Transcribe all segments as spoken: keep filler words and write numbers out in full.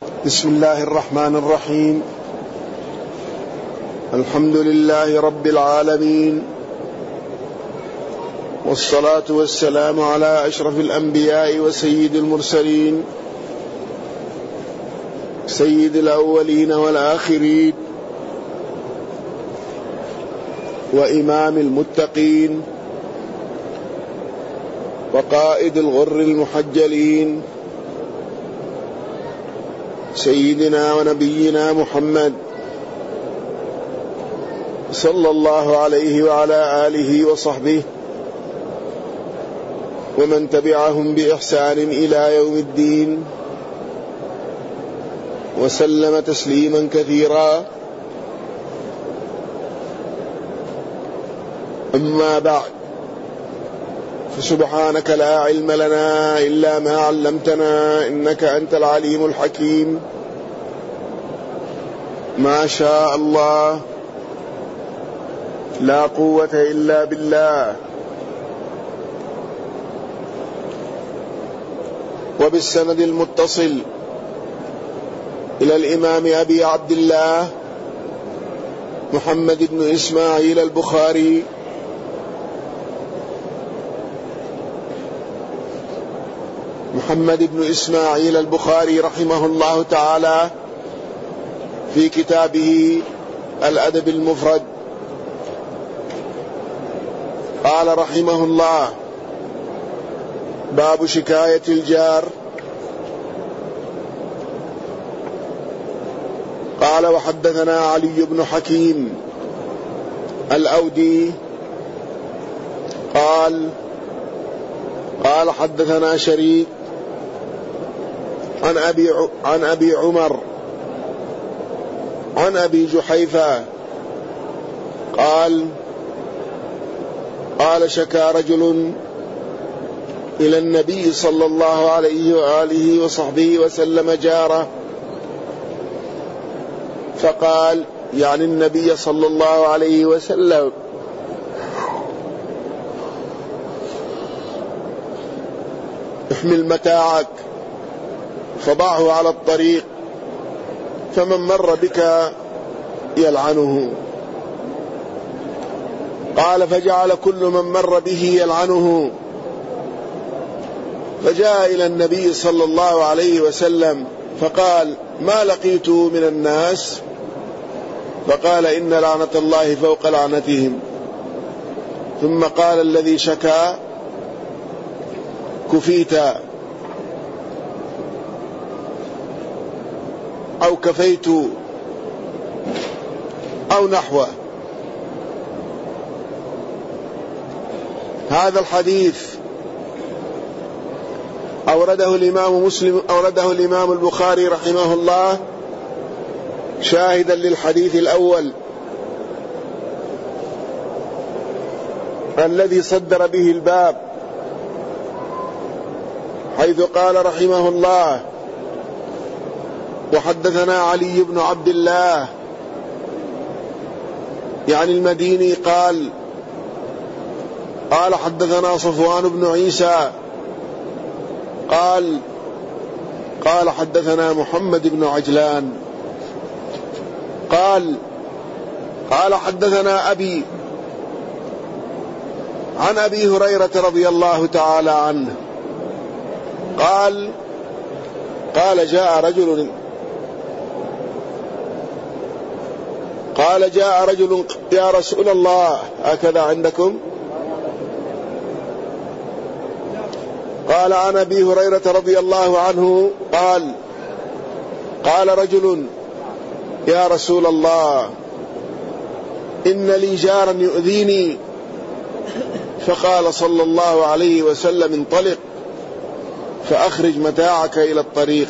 بسم الله الرحمن الرحيم. الحمد لله رب العالمين، والصلاة والسلام على أشرف الأنبياء وسيد المرسلين، سيد الأولين والآخرين، وإمام المتقين، وقائد الغر المحجلين، سيدنا ونبينا محمد صلى الله عليه وعلى آله وصحبه ومن تبعهم بإحسان إلى يوم الدين، وسلم تسليما كثيرا. أما بعد، فسبحانك لا علم لنا إلا ما علمتنا، إنك أنت العليم الحكيم. ما شاء الله، لا قوة إلا بالله. وبالسند المتصل إلى الإمام أبي عبد الله محمد بن إسماعيل البخاري محمد بن إسماعيل البخاري رحمه الله تعالى في كتابه الأدب المفرد، قال رحمه الله: باب شكاية الجار. قال: وحدثنا علي بن حكيم الأودي قال قال حدثنا شريك عن أبي عن أبي عمر عن أبي جحيفة قال قال شكا رجل إلى النبي صلى الله عليه وآله وصحبه وسلم جاره، فقال، يعني النبي صلى الله عليه وسلم: احمل متاعك فضعه على الطريق، فمن مر بك يلعنه. قال: فجعل كل من مر به يلعنه، فجاء إلى النبي صلى الله عليه وسلم فقال: ما لقيت من الناس؟ فقال: إن لعنة الله فوق لعنتهم. ثم قال الذي شكا: كفيت أو كفيت أو نحوه. هذا الحديث أورده الإمام مسلم أورده الإمام البخاري رحمه الله شاهدا للحديث الأول الذي صدر به الباب، حيث قال رحمه الله: وحدثنا علي بن عبد الله يعني المديني قال قال حدثنا صفوان بن عيسى قال قال حدثنا محمد بن عجلان قال قال حدثنا أبي عن أبي هريرة رضي الله تعالى عنه قال قال جاء رجل قال جاء رجل يا رسول الله، هكذا عندكم؟ قال عن أبي هريرة رضي الله عنه قال قال رجل يا رسول الله، إن لي جارا يؤذيني. فقال صلى الله عليه وسلم: انطلق فأخرج متاعك إلى الطريق.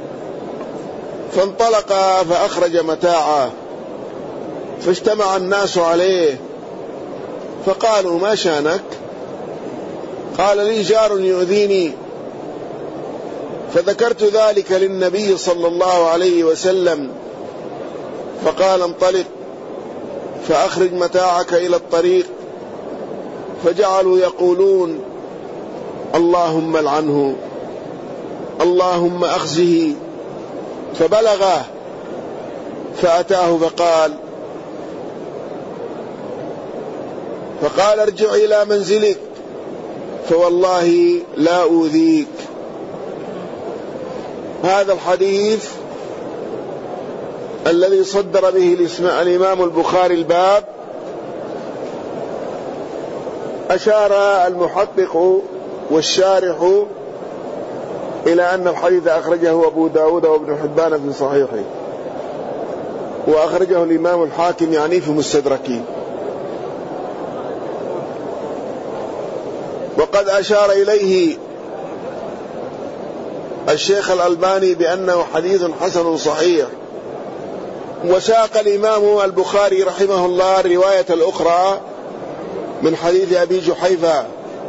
فانطلق فأخرج متاعه، فاجتمع الناس عليه فقالوا: ما شانك؟ قال: لي جار يؤذيني. فذكرت ذلك للنبي صلى الله عليه وسلم فقال: انطلق فأخرج متاعك إلى الطريق. فجعلوا يقولون: اللهم العنه، اللهم أخزه، فبلغه فأتاه فقال فقال ارجع إلى منزلك فوالله لا أوذيك. هذا الحديث الذي صدر به الإمام البخاري الباب أشار المحقق والشارح إلى أن الحديث أخرجه أبو داود وابن حبان في صحيحه، وأخرجه الإمام الحاكم يعني في مستدركه. وقد أشار إليه الشيخ الألباني بأنه حديث حسن صحيح. وساق الإمام البخاري رحمه الله الرواية الأخرى من حديث أبي جحيفة،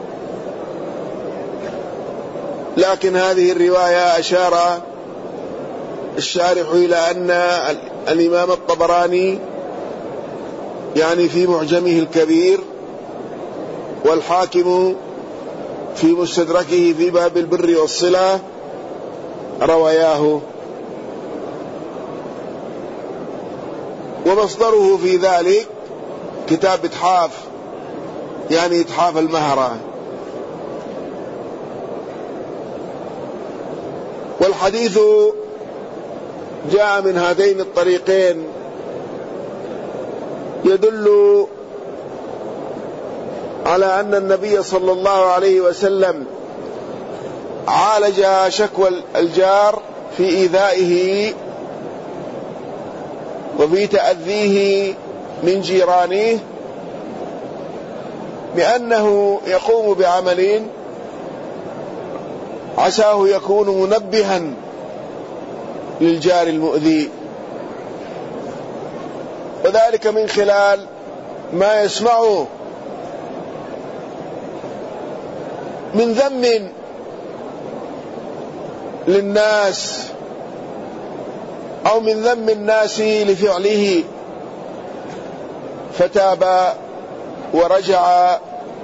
لكن هذه الرواية أشار الشارح إلى أن الإمام الطبراني يعني في معجمه الكبير والحاكم في مستدركه في باب البر والصلة رواياه، ومصدره في ذلك كتاب إتحاف يعني إتحاف المهرة. والحديث جاء من هذين الطريقين يدل على أن النبي صلى الله عليه وسلم عالج شكوى الجار في إيذائه وفي تأذيه من جيرانه بأنه يقوم بعمل عساه يكون منبها للجار المؤذي، وذلك من خلال ما يسمعه من ذم للناس أو من ذم الناس لفعله، فتاب ورجع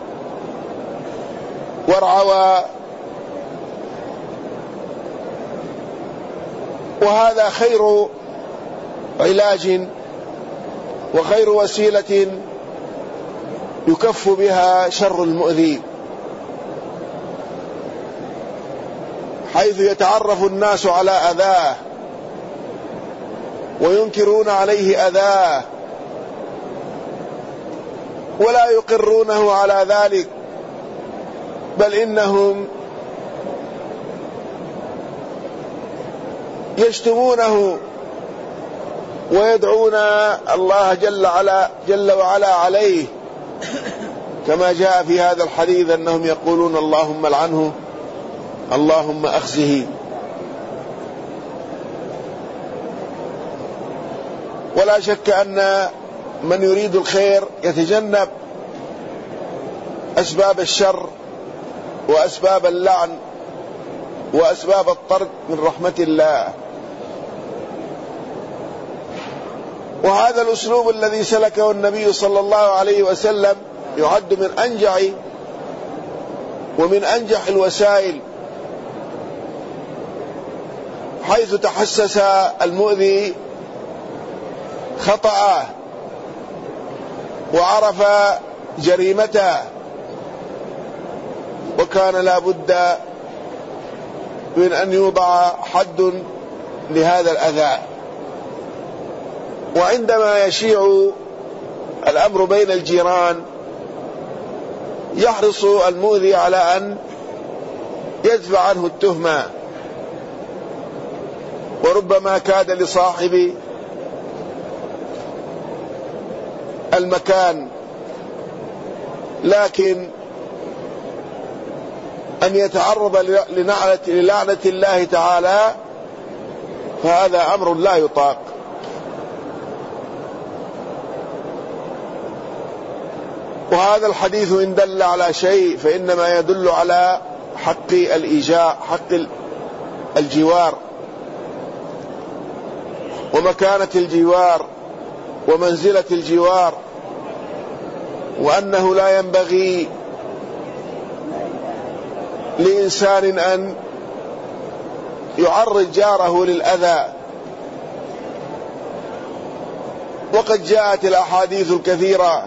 وارعوى. وهذا خير علاج وخير وسيلة يكف بها شر المؤذي، حيث يتعرف الناس على أذاه وينكرون عليه أذاه ولا يقرونه على ذلك، بل إنهم يشتمونه ويدعون الله جل, على جل وعلا عليه، كما جاء في هذا الحديث أنهم يقولون اللهم لعنه اللهم أخزه. ولا شك أن من يريد الخير يتجنب أسباب الشر وأسباب اللعن وأسباب الطرد من رحمة الله. وهذا الأسلوب الذي سلكه النبي صلى الله عليه وسلم يعد من أنجع ومن أنجح الوسائل، حيث تحسس المؤذي خطأه وعرف جريمته، وكان لا بد من أن يوضع حد لهذا الأذى. وعندما يشيع الأمر بين الجيران يحرص المؤذي على أن يدفع عنه التهمة، وربما كاد لصاحب المكان، لكن أن يتعرض للعنة الله تعالى فهذا أمر لا يطاق. وهذا الحديث إن دل على شيء فإنما يدل على حق الإيجاء، حق الجوار ومكانة الجوار ومنزلة الجوار، وأنه لا ينبغي لإنسان أن يعرض جاره للأذى وقد جاءت الأحاديث الكثيرة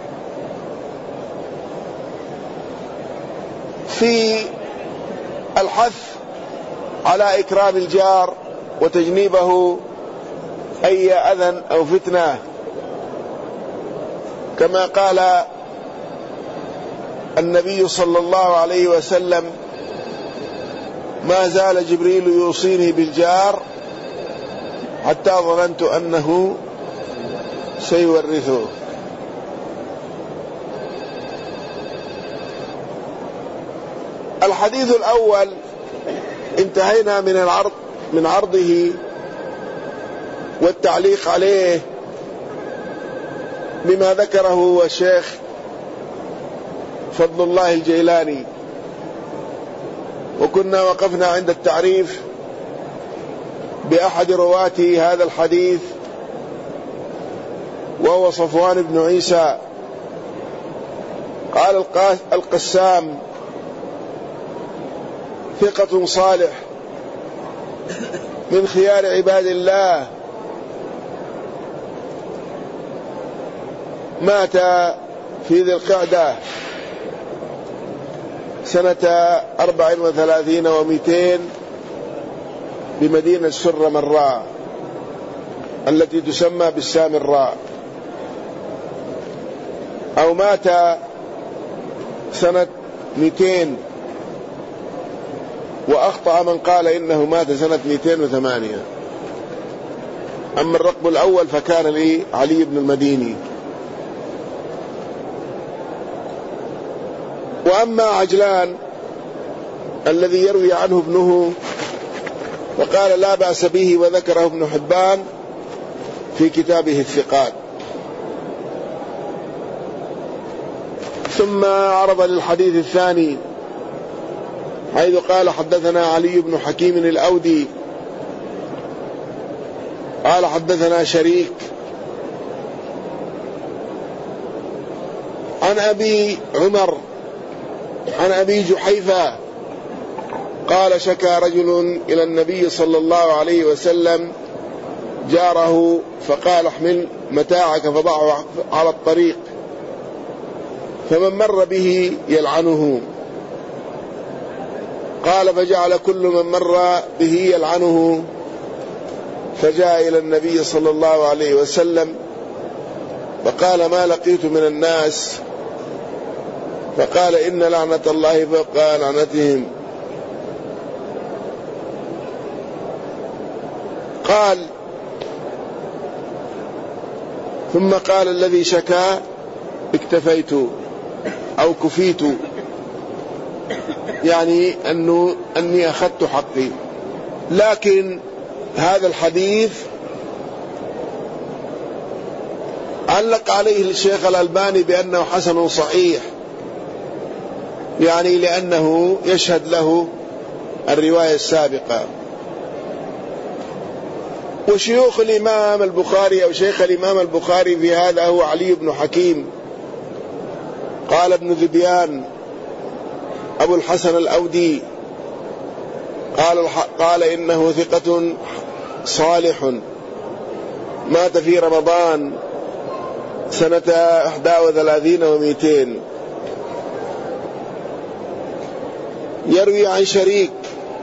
في الحث على إكرام الجار وتجنيبه أي أذى أو فتنة، كما قال النبي صلى الله عليه وسلم: ما زال جبريل يوصيني بالجار حتى ظننت أنه سيورثه. الحديث الأول انتهينا من العرض من عرضه والتعليق عليه بما ذكره الشيخ فضل الله الجيلاني، وكنا وقفنا عند التعريف بأحد رواة هذا الحديث وهو صفوان بن عيسى. قال القسام: ثقة صالح من خيار عباد الله، مات في ذي القعدة سنة أربع وثلاثين ومئتين بمدينة سر مراء التي تسمى بالسامراء، أو مات سنة مئتين، وأخطأ من قال إنه مات سنة مئتين وثمانية. أما الرقم الأول فكان لي علي بن المديني. وأما عجلان الذي يروي عنه ابنه فقال لا بأس به، وذكره ابن حبان في كتابه الثقات. ثم عرض للحديث الثاني حيث قال: حدثنا علي بن حكيم الأودي قال حدثنا شريك عن أبي عمر عن أبي جحيفة قال: شكى رجل إلى النبي صلى الله عليه وسلم جاره فقال: احمل متاعك فضعه على الطريق، فمن مر به يلعنه. قال: فجعل كل من مر به يلعنه، فجاء إلى النبي صلى الله عليه وسلم فقال: ما لقيت من الناس؟ فقال: إن لعنة الله فوق لعنتهم. قال: ثم قال الذي شكا: اكتفيت أو كفيت، يعني أنه أني أخذت حقي. لكن هذا الحديث علق عليه الشيخ الألباني بأنه حسن صحيح، يعني لأنه يشهد له الرواية السابقة. وشيوخ الإمام البخاري أو شيخ الإمام البخاري في هذا هو علي بن حكيم. قال ابن ذبيان أبو الحسن الأودي قال قال إنه ثقة صالح، مات في رمضان سنة إحدى وثلاثين ومئتين. يروي عن شريك،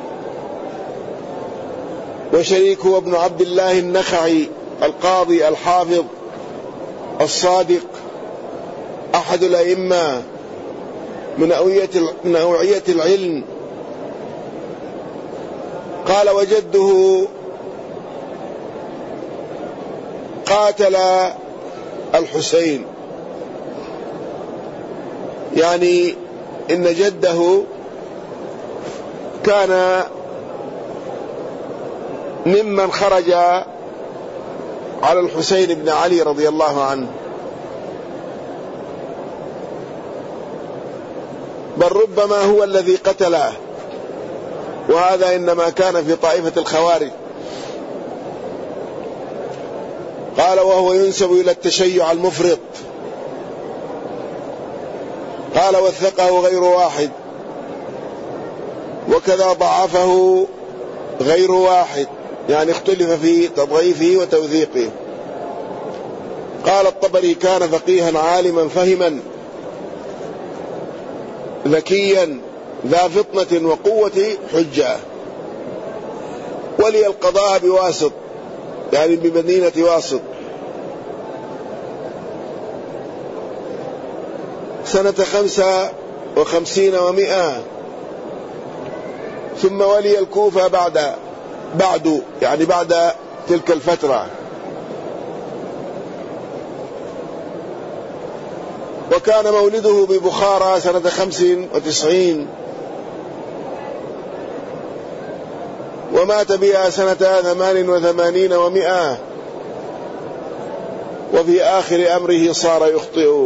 وشريك هو ابن عبد الله النخعي القاضي الحافظ الصادق أحد الأئمة من أوعية العلم. قال: وجده قاتل الحسين، يعني إن جده كان ممن خرج على الحسين بن علي رضي الله عنه، بل ربما هو الذي قتله، وهذا إنما كان في طائفة الخوارج. قال: وهو ينسب إلى التشيع المفرط. قال: وثقه غير واحد، وكذا ضعفه غير واحد، يعني اختلف في تضعيفه وتوثيقه. قال الطبري: كان فقيها عالما فهما ذكيا ذا فطنة وقوة حجة، ولي القضاء بواسط، يعني بمدينة واسط، سنة خمسة وخمسين ومئة، ثم ولي الكوفة بعد بعد يعني بعد تلك الفترة، وكان مولده ببخارى سنة خمس وتسعين، ومات بها سنة ثمان وثمانين ومئة، وفي آخر أمره صار يخطئ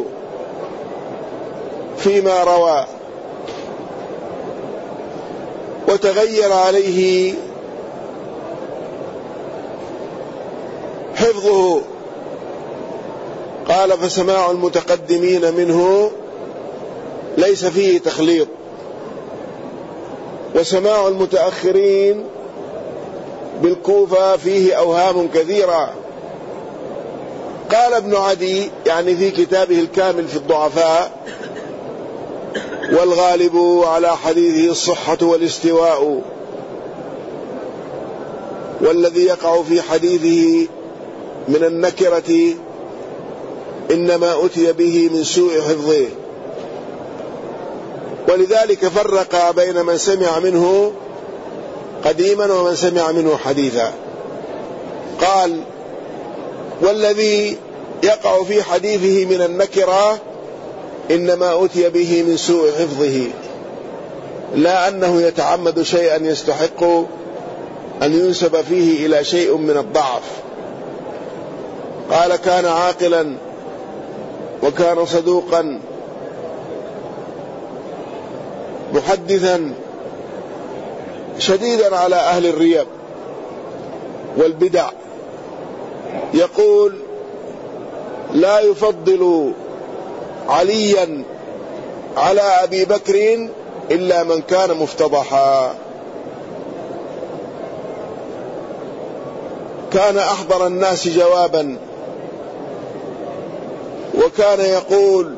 فيما روى، وتغير عليه حفظه. قال: فسماع المتقدمين منه ليس فيه تخليط، وسماع المتأخرين بالكوفة فيه أوهام كثيرة. قال ابن عدي يعني في كتابه الكامل في الضعفاء: والغالب على حديثه الصحة والاستواء، والذي يقع في حديثه من النكرة إنما أتي به من سوء حفظه. ولذلك فرق بين من سمع منه قديما ومن سمع منه حديثا. قال: والذي يقع في حديثه من النكرة إنما أتي به من سوء حفظه، لا أنه يتعمد شيئا يستحق أن ينسب فيه إلى شيء من الضعف. قال: كان عاقلا وكان صدوقا محدثا شديدا على أهل الريب والبدع، يقول: لا يفضل عليا على أبي بكر إلا من كان مفتضحا. كان أحضر الناس جوابا، وكان يقول: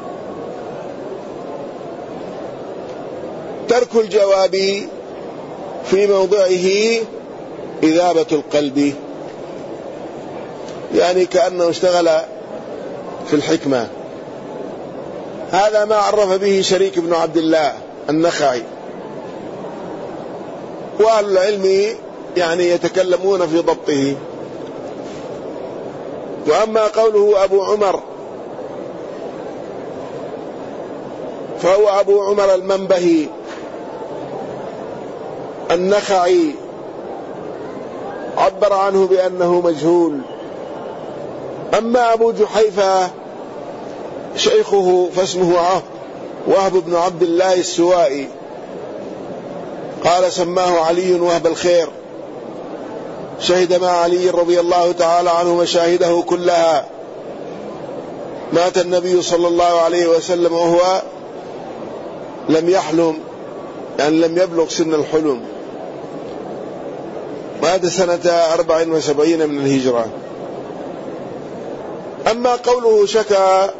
ترك الجواب في موضعه إذابة القلب، يعني كأنه اشتغل في الحكمة. هذا ما عرف به شريك بن عبد الله النخعي، وأهل العلم يعني يتكلمون في ضبطه. وأما قوله أبو عمر فهو أبو عمر المنبهي النخعي، عبر عنه بأنه مجهول. أما أبو جحيفة شيخه فاسمه وهب بن عبد الله السوائي، قال: سماه علي وهب الخير، شهد مع علي رضي الله تعالى عنه مشاهده كلها. مات النبي صلى الله عليه وسلم وهو لم يحلم، يعني لم يبلغ سن الحلم، مات سنة أربع وسبعين من الهجرة. أما قوله شكى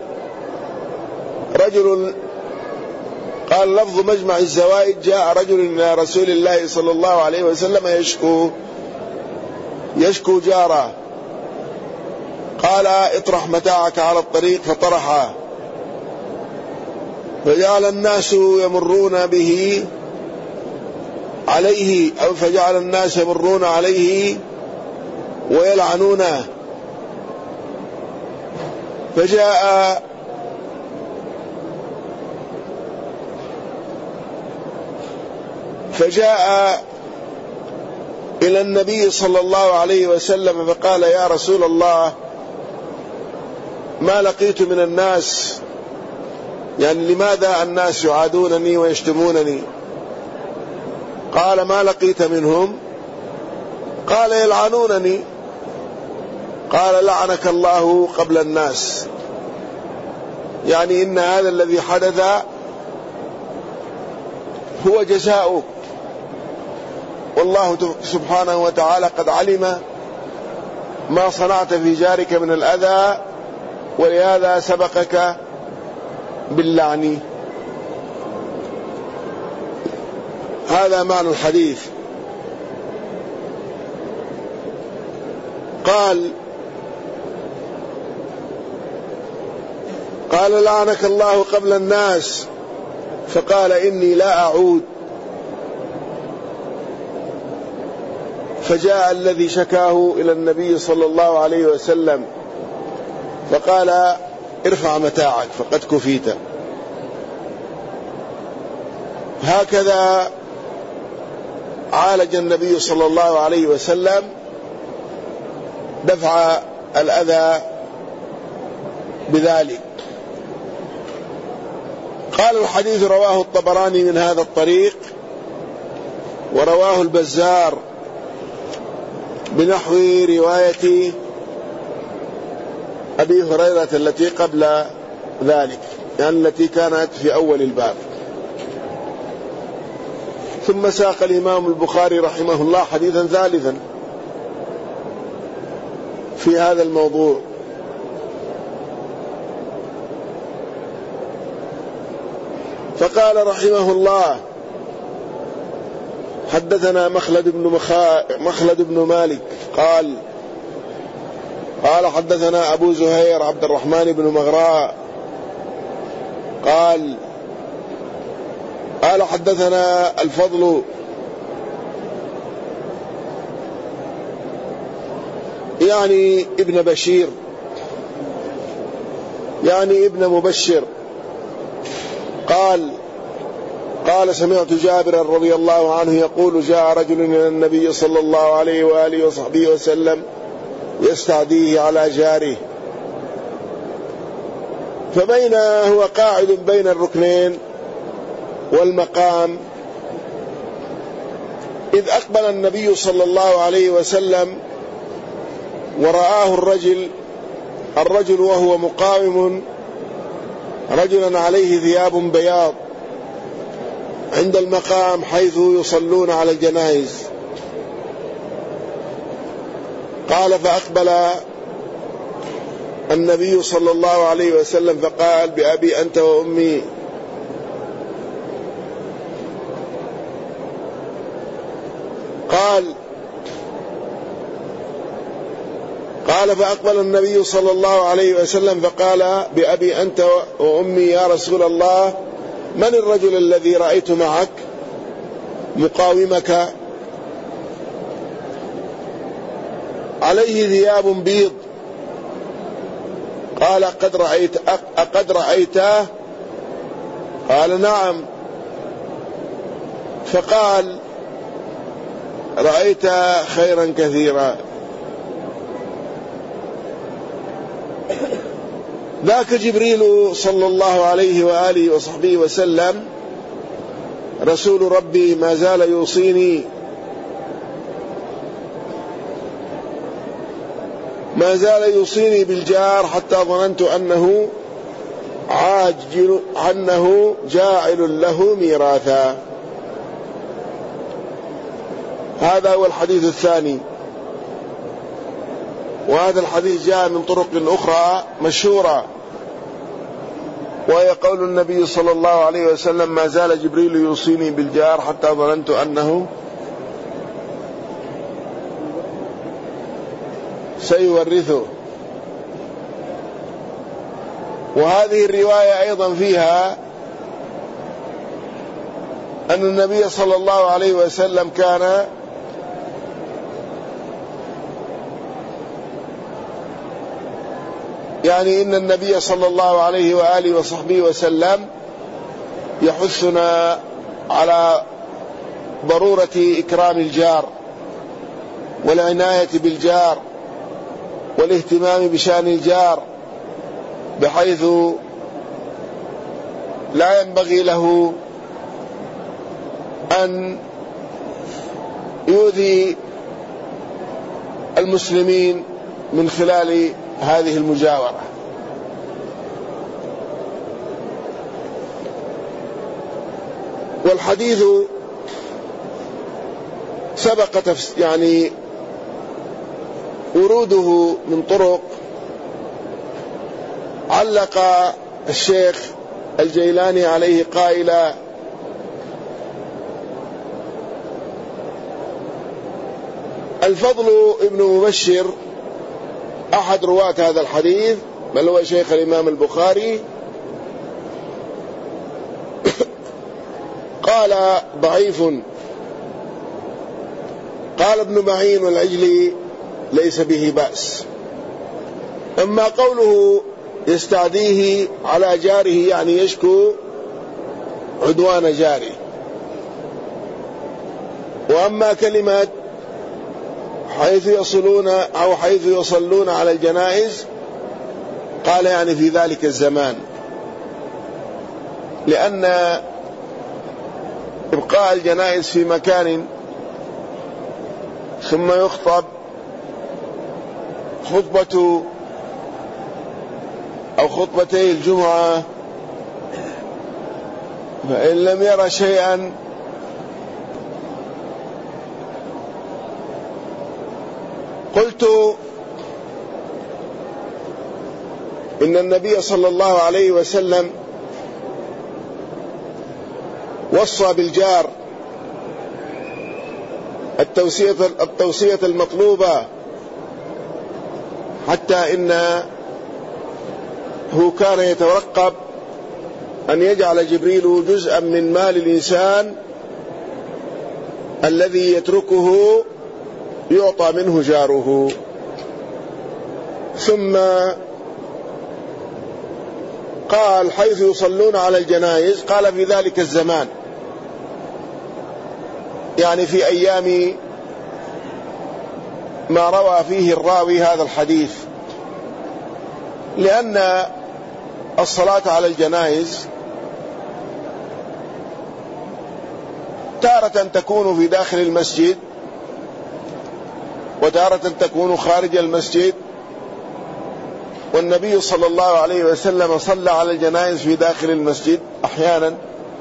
رجل، قال: لفظ مجمع الزوائد: جاء رجل إلى رسول الله صلى الله عليه وسلم يشكو يشكو جاره، قال: اطرح متاعك على الطريق، فطرحه، فجعل الناس يمرون به عليه أو فجعل الناس يمرون عليه ويلعنونه. فجاء فجاء إلى النبي صلى الله عليه وسلم فقال: يا رسول الله، ما لقيت من الناس، يعني لماذا الناس يعادونني ويشتمونني؟ قال: ما لقيت منهم؟ قال: يلعنونني. قال: لعنك الله قبل الناس، يعني إن هذا الذي حدث هو جزاؤك، والله سبحانه وتعالى قد علم ما صنعت في جارك من الأذى ولهذا سبقك باللعن. هذا معنى الحديث. قال قال لعنك الله قبل الناس، فقال إني لا أعود. فجاء الذي شكاه إلى النبي صلى الله عليه وسلم فقال ارفع متاعك فقد كفيت. هكذا عالج النبي صلى الله عليه وسلم دفع الأذى بذلك. قال الحديث رواه الطبراني من هذا الطريق، ورواه البزار بنحو رواية أبي هريرة التي قبل ذلك، يعني التي كانت في أول الباب. ثم ساق الإمام البخاري رحمه الله حديثا ثالثا في هذا الموضوع، فقال رحمه الله حدثنا مخلد بن, مخا... مخلد بن مالك قال قال حدثنا أبو زهير عبد الرحمن بن مغراء قال قال حدثنا الفضل يعني ابن بشير يعني ابن مبشر قال قال سمعت جابر رضي الله عنه يقول جاء رجل إلى النبي صلى الله عليه وآله وصحبه وسلم يستعديه على جاره، فبين هو قاعد بين الركنين والمقام إذ أقبل النبي صلى الله عليه وسلم ورآه الرجل الرجل وهو مقاوم رجلا عليه ثياب بياض عند المقام حيث يصلون على الجنائز. قال فأقبل النبي صلى الله عليه وسلم فقال بأبي أنت وأمي قال قال فأقبل النبي صلى الله عليه وسلم فقال بأبي أنت وأمي يا رسول الله من الرجل الذي رأيت معك مقاومك عليه ثياب بيض؟ قال قد رأيت أقد رأيته؟ قال نعم. فقال رأيت خيرا كثيرا. ذاك جبريل صلى الله عليه وآله وصحبه وسلم رسول ربي ما زال يوصيني ما زال يوصيني بالجار حتى ظننت أنه عاجل أنه جاعل له ميراثا. هذا هو الحديث الثاني. وهذا الحديث جاء من طرق أخرى مشهورة، وهي قول النبي صلى الله عليه وسلم ما زال جبريل يوصيني بالجار حتى ظننت أنه سيورثه. وهذه الرواية أيضا فيها أن النبي صلى الله عليه وسلم كان يعني إن النبي صلى الله عليه وآله وصحبه وسلم يحثنا على ضرورة إكرام الجار والعناية بالجار والاهتمام بشأن الجار، بحيث لا ينبغي له أن يؤذي المسلمين من خلال هذه المجاورة. والحديث سبق يعني وروده من طرق علق الشيخ الجيلاني عليه قائلا: الفضل ابن مبشر أحد رواة هذا الحديث، بل هو شيخ الإمام البخاري، قال ضعيف. قال ابن معين والعجلي: ليس به بأس. أما قوله يستعديه على جاره يعني يشكو عدوان جاره. وأما كلمة حيث يصلون أو حيث يصلون على الجنائز، قال يعني في ذلك الزمان، لأن إبقاء الجنائز في مكان ثم يخطب خطبة أو خطبتي الجمعة، فإن لم ير شيئا قلت إن النبي صلى الله عليه وسلم وصى بالجار التوصية التوصية المطلوبة، حتى إنه كان يترقب أن يجعل جبريل جزءا من مال الإنسان الذي يتركه يعطى منه جاره. ثم قال حيث يصلون على الجنائز، قال في ذلك الزمان، يعني في أيام ما روى فيه الراوي هذا الحديث، لأن الصلاة على الجنائز تارة تكون في داخل المسجد وتارة تكون خارج المسجد، والنبي صلى الله عليه وسلم صلى على الجنائز في داخل المسجد أحيانا،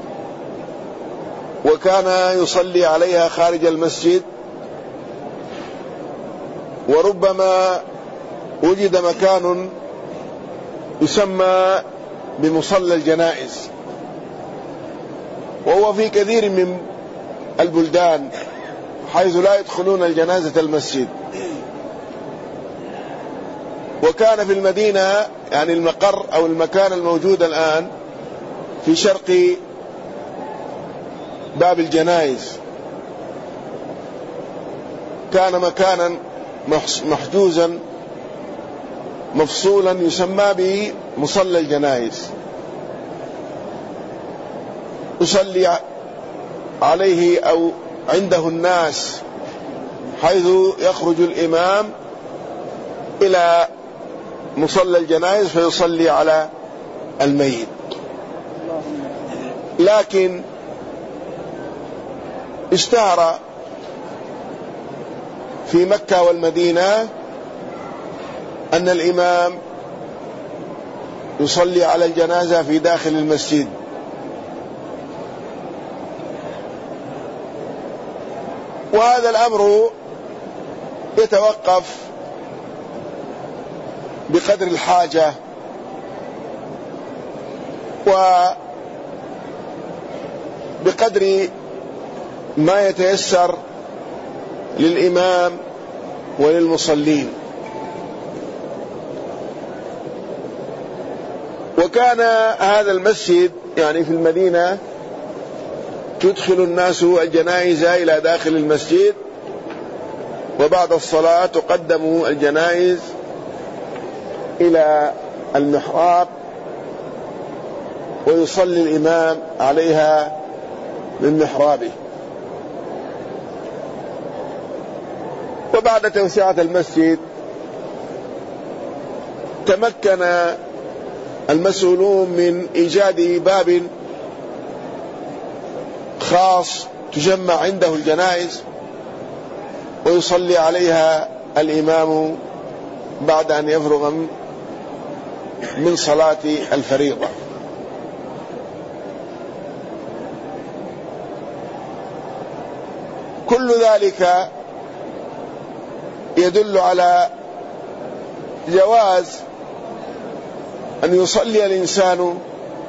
وكان يصلي عليها خارج المسجد، وربما وجد مكان يسمى بمصلى الجنائز، وهو في كثير من البلدان حيث لا يدخلون الجنازة المسجد. وكان في المدينة، يعني المقر أو المكان الموجود الآن في شرق باب الجنائز، كان مكانا محجوزا مفصولا يسمى بمصلى الجنائز، يصلي عليه أو عنده الناس، حيث يخرج الإمام إلى مصلى الجنائز فيصلي على الميت. لكن اشتهر في مكة والمدينة أن الإمام يصلي على الجنازة في داخل المسجد، وهذا الأمر يتوقف بقدر الحاجة وبقدر ما يتيسر للإمام وللمصلين. وكان هذا المسجد يعني في المدينة تدخل الناس الجنائز إلى داخل المسجد، وبعد الصلاة تقدم الجنائز إلى المحراب ويصلي الإمام عليها من محرابه. وبعد توسعة المسجد تمكن المسؤولون من إيجاد باب خاص تجمع عنده الجنائز ويصلي عليها الإمام بعد أن يفرغ من صلاة الفريضة. كل ذلك يدل على جواز أن يصلي الإنسان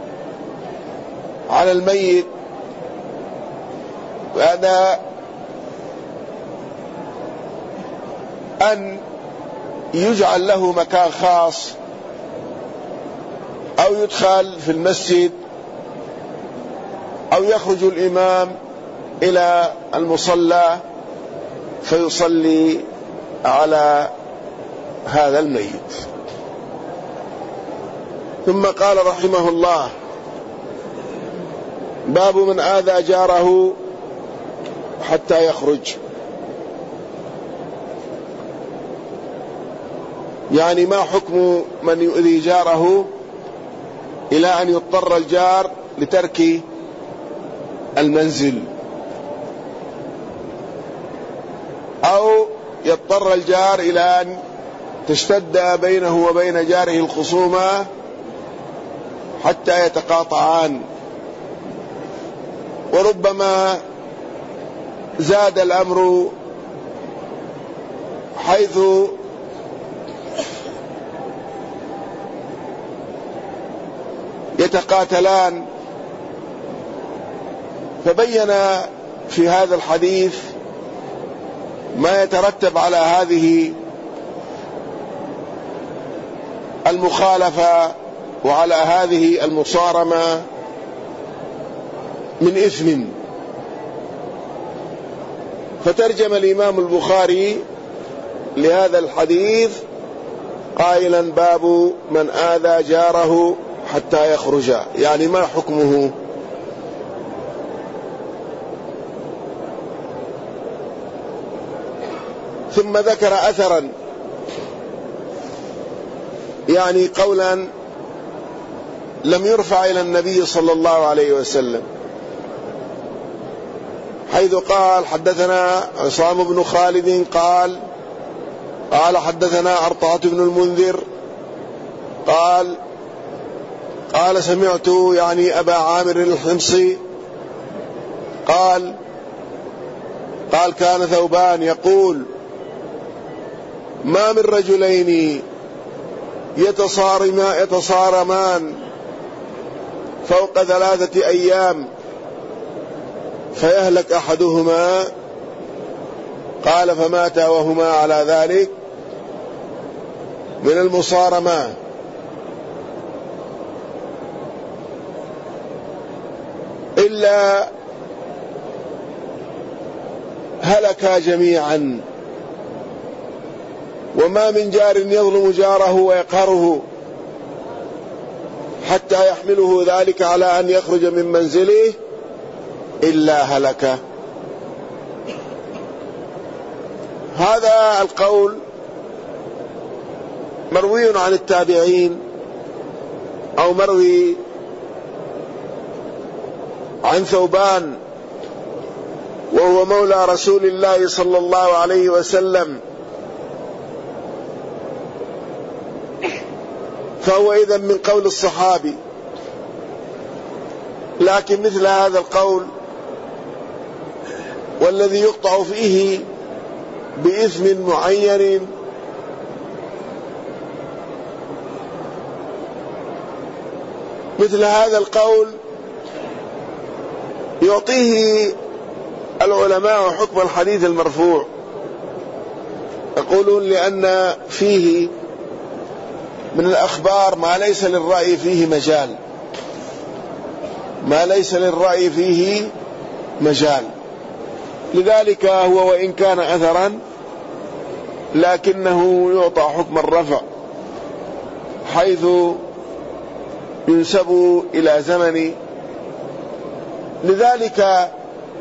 على الميت، وهذا أن يجعل له مكان خاص أو يدخل في المسجد أو يخرج الإمام إلى المصلى فيصلي على هذا الميت. ثم قال رحمه الله: باب من آذى جاره حتى يخرج. يعني ما حكم من يؤذي جاره إلى أن يضطر الجار لترك المنزل، أو يضطر الجار إلى أن تشتد بينه وبين جاره الخصومة حتى يتقاطعان، وربما زاد الأمر حيث يتقاتلان. فبين في هذا الحديث ما يترتب على هذه المخالفة وعلى هذه المصارمة من إثم. فترجم الإمام البخاري لهذا الحديث قائلا: باب من آذى جاره حتى يخرج، يعني ما حكمه. ثم ذكر أثرا، يعني قولا لم يرفع إلى النبي صلى الله عليه وسلم، حيث قال: حدثنا عصام بن خالد قال قال حدثنا أرطعة بن المنذر قال قال سمعت يعني أبا عامر الحمصي قال قال كان ثوبان يقول: ما من رجلين يتصارما يتصارمان فوق ثلاثة أيام فيهلك أحدهما، قال فمات وهما على ذلك من المصارمة، إلا هلكا جميعا. وما من جار يظلم جاره ويقهره حتى يحمله ذلك على أن يخرج من منزله إلا هلك. هذا القول مروي عن التابعين أو مروي عن ثوبان وهو مولى رسول الله صلى الله عليه وسلم، فهو إذن من قول الصحابي. لكن مثل هذا القول والذي يقطع فيه بإثم معين مثل هذا القول يعطيه العلماء حكم الحديث المرفوع، يقولون لأن فيه من الأخبار ما ليس للرأي فيه مجال ما ليس للرأي فيه مجال لذلك هو وإن كان أثرا لكنه يعطى حكم الرفع، حيث ينسب إلى زمن. لذلك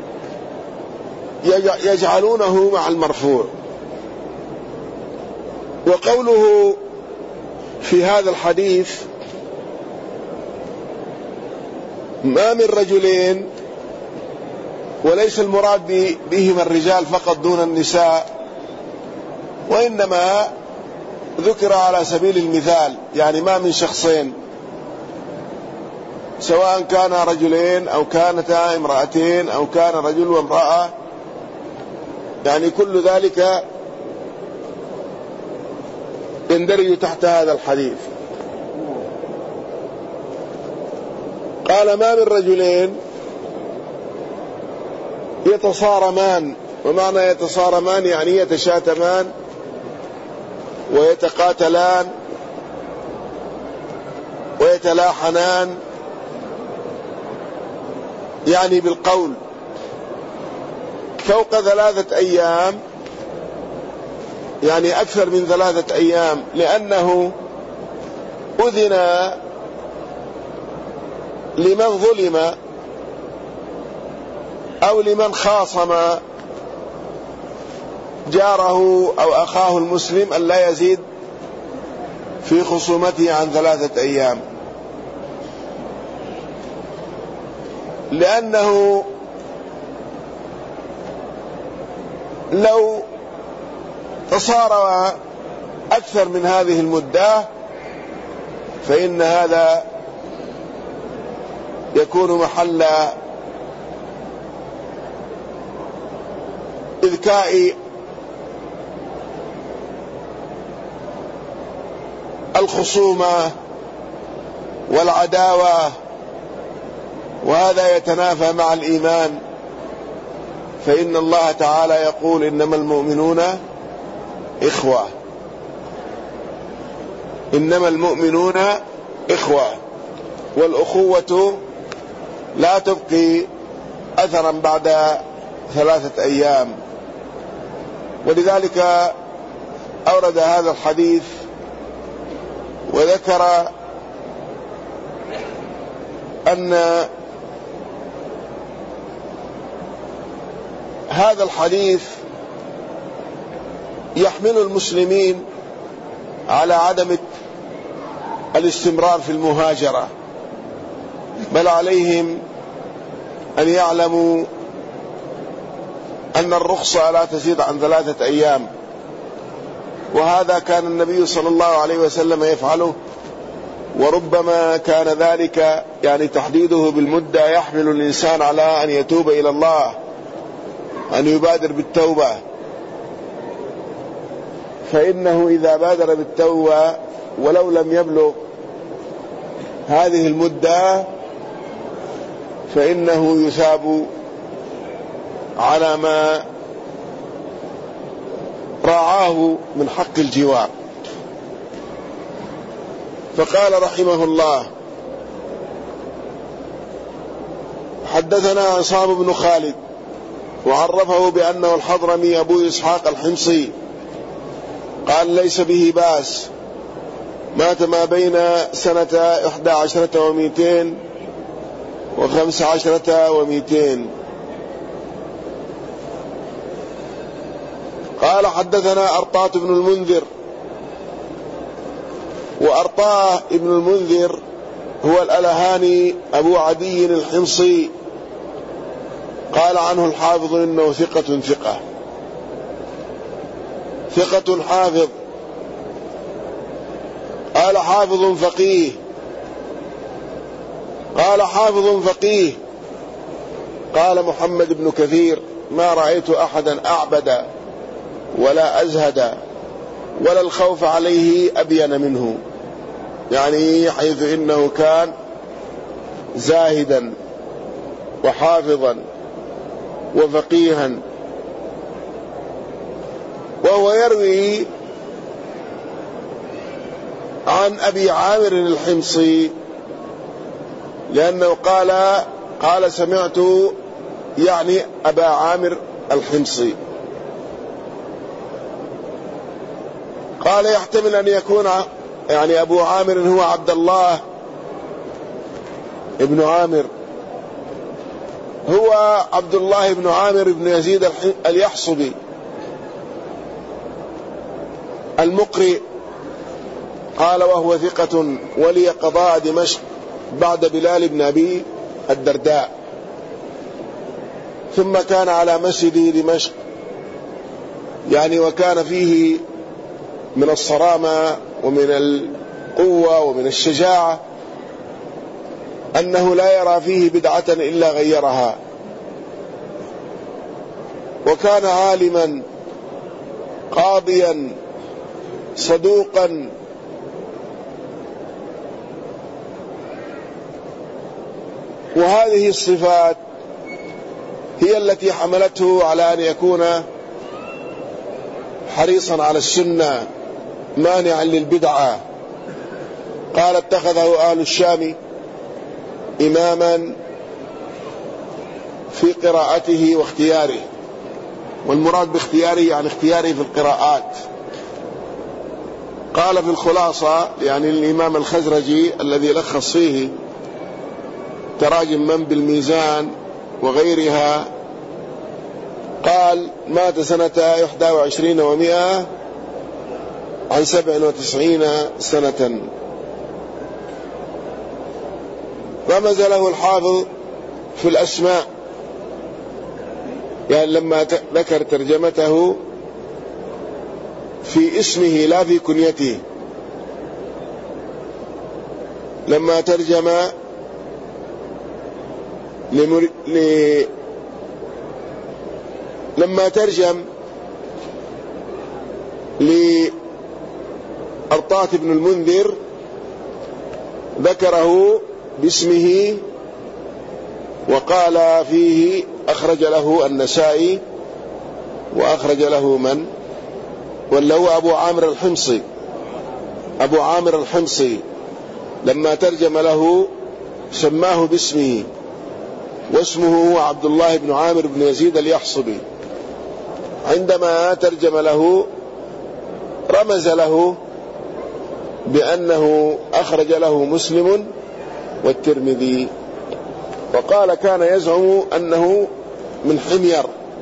يجعلونه مع المرفوع. وقوله في هذا الحديث ما من رجلين، وليس المراد بهما الرجال فقط دون النساء، وإنما ذكر على سبيل المثال، يعني ما من شخصين سواء كان رجلين أو كانتا امرأتين أو كان رجل وامرأة، يعني كل ذلك يندرج تحت هذا الحديث. قال ما من رجلين يتصارمان، ومعنى يتصارمان يعني يتشاتمان ويتقاتلان ويتلاحنان، يعني بالقول، فوق ثلاثة أيام، يعني أكثر من ثلاثة أيام، لأنه أذن لمن ظلم أو لمن خاصم جاره أو أخاه المسلم أن لا يزيد في خصومته عن ثلاثة أيام، لأنه لو تصاروا أكثر من هذه المدة فإن هذا يكون محل إذكاء الخصومة والعداوة، وهذا يتنافى مع الإيمان، فإن الله تعالى يقول إنما المؤمنون إخوة، إنما المؤمنون إخوة، والأخوة لا تبقي أثرا بعد ثلاثة أيام. ولذلك أورد هذا الحديث وذكر أن هذا الحديث يحمل المسلمين على عدم الاستمرار في المهاجرة، بل عليهم أن يعلموا أن الرخصة لا تزيد عن ثلاثة أيام، وهذا كان النبي صلى الله عليه وسلم يفعله، وربما كان ذلك يعني تحديده بالمدة يحمل الإنسان على أن يتوب إلى الله، أن يبادر بالتوبة، فإنه إذا بادر بالتوبة ولو لم يبلغ هذه المدة فإنه يثاب على ما راعاه من حق الجوار. فقال رحمه الله: حدثنا عصام بن خالد وعرفه بأنه الحضرمي أبو إسحاق الحمصي، قال ليس به بأس، مات ما بين سنة إحدى عشرة ومئتين وخمس عشرة ومئتين. قال حدثنا أرطاة بن المنذر، وأرطاة ابن المنذر هو الألهاني أبو عدي الحمصي، قال عنه الحافظ إنه ثقة ثقة ثقة حافظ. قال حافظ فقيه، قال حافظ فقيه. قال محمد بن كثير: ما رأيت أحدا أعبد ولا أزهد ولا الخوف عليه أبين منه، يعني حيث إنه كان زاهدا وحافظا وفقيها. وهو يروي عن أبي عامر الحمصي، لأنه قال قال سمعت يعني أبا عامر الحمصي. قال يحتمل أن يكون يعني أبو عامر هو عبد الله ابن عامر، هو عبد الله بن عامر بن يزيد اليحصبي المقرئ. قال وهو ثقة ولي قضاء دمشق بعد بلال بن أبي الدرداء، ثم كان على مسجد دمشق، يعني وكان فيه من الصرامة ومن القوة ومن الشجاعة أنه لا يرى فيه بدعة إلا غيرها، وكان عالما قاضيا صدوقا وهذه الصفات هي التي حملته على أن يكون حريصا على السنة مانعا للبدعة. قال اتخذه أهل الشام إماما في قراءته واختياره، والمراد باختياره يعني اختياره في القراءات. قال في الخلاصة يعني الإمام الخزرجي الذي لخص فيه تراجم من بالميزان وغيرها، قال مات سنة إحدى وعشرين ومائة عن سبع وتسعين سنة. رمز له الحافظ في الأسماء، يعني لما ذكر ترجمته في اسمه لا في كنيته، لما ترجم لمر... ل... لما ترجم لأرطاة بن المنذر ذكره باسمه وقال فيه أخرج له النسائي وأخرج له من ولا هو أبو عامر الحمصي. أبو عامر الحمصي لما ترجم له سماه باسمه، واسمه هو عبد الله بن عامر بن يزيد اليحصبي. عندما ترجم له رمز له بأنه أخرج له مسلم والترمذي، وقال كان يزعم أنه من حمير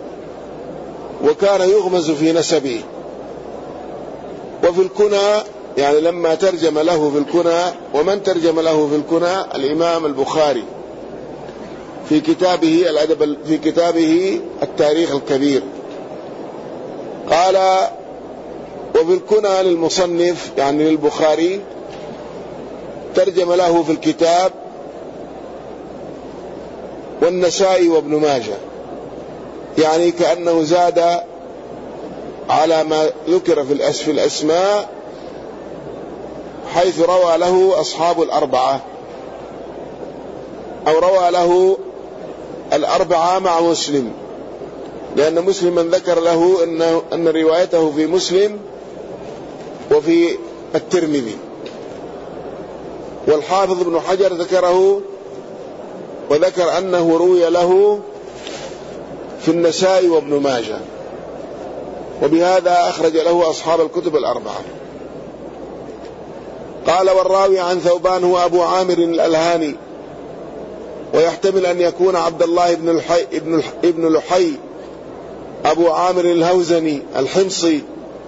وكان يغمز في نسبه. وفي الكنى يعني لما ترجم له في الكنى، ومن ترجم له في الكنى الإمام البخاري في كتابه الأدب في كتابه التاريخ الكبير. قال وفي الكنى للمصنف يعني للبخاري ترجم له في الكتاب والنسائي وابن ماجه، يعني كأنه زاد على ما ذكر في الأسماء، حيث روى له أصحاب الأربعة أو روى له الأربعة مع مسلم، لأن مسلما ذكر له أن, أن روايته في مسلم وفي الترمذي، والحافظ ابن حجر ذكره وذكر أنه روي له في النسائي وابن ماجه، وبهذا أخرج له أصحاب الكتب الأربعة. قال والراوي عن ثوبان هو أبو عامر الألهاني، ويحتمل أن يكون عبد الله بن الحي ابن ابن لحي أبو عامر الهوزني الحمصي،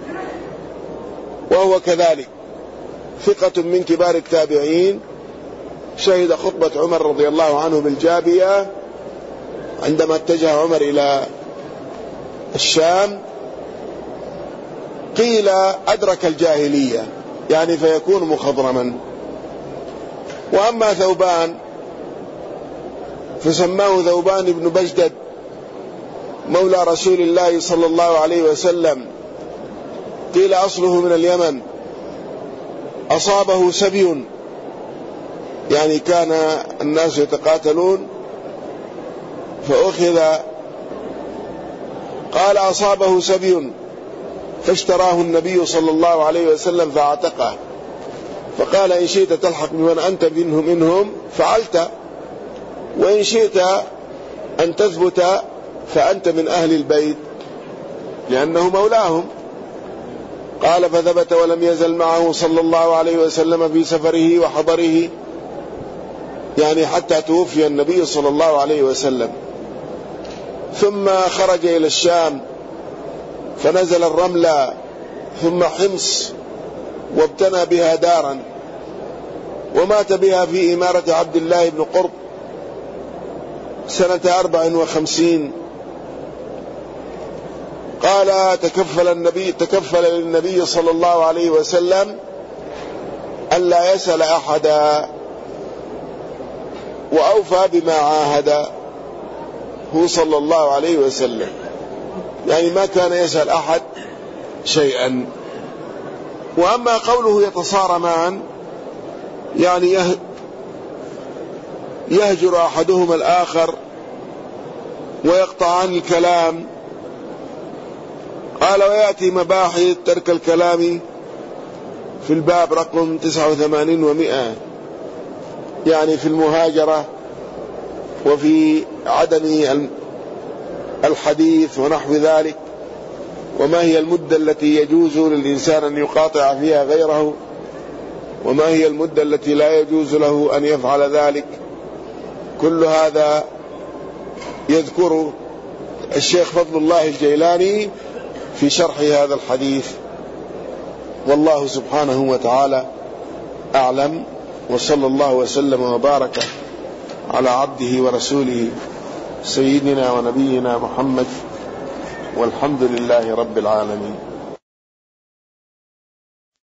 وهو كذلك ثقة من كبار التابعين، شهد خطبة عمر رضي الله عنه بالجابية عندما اتجه عمر إلى الشام. قيل أدرك الجاهلية يعني فيكون مخضرما. وأما ثوبان فسماه ثوبان بن بجدد مولى رسول الله صلى الله عليه وسلم، قيل أصله من اليمن. أصابه سبي يعني كان الناس يتقاتلون فأخذ، قال أصابه سبي فاشتراه النبي صلى الله عليه وسلم فاعتقه، فقال إن شئت تلحق بمن أنت منهم منهم فعلت، وإن شئت أن تثبت فأنت من أهل البيت لأنه مولاهم. قال فثبت ولم يزل معه صلى الله عليه وسلم في سفره وحضره، يعني حتى توفي النبي صلى الله عليه وسلم. ثم خرج إلى الشام فنزل الرملة ثم حمص وابتنى بها دارا، ومات بها في إمارة عبد الله بن قرط سنة أربع وخمسين. قال تكفل النبي تكفل للنبي صلى الله عليه وسلم ألا يسأل أحدا، وأوفى بما عاهد هو صلى الله عليه وسلم، يعني ما كان يسأل أحد شيئا. وأما قوله يتصارمان يعني يهجر أحدهما الآخر ويقطعان الكلام. قال ويأتي مباحث ترك الكلام في الباب رقم تسعة وثمانين ومئة، يعني في المهاجرة وفي عدم الحديث ونحو ذلك، وما هي المدة التي يجوز للإنسان أن يقاطع فيها غيره، وما هي المدة التي لا يجوز له أن يفعل ذلك. كل هذا يذكر الشيخ فضل الله الجيلاني في شرح هذا الحديث. والله سبحانه وتعالى أعلم، وصلى الله وسلم وبارك على عبده ورسوله سيدنا ونبينا محمد، والحمد لله رب العالمين.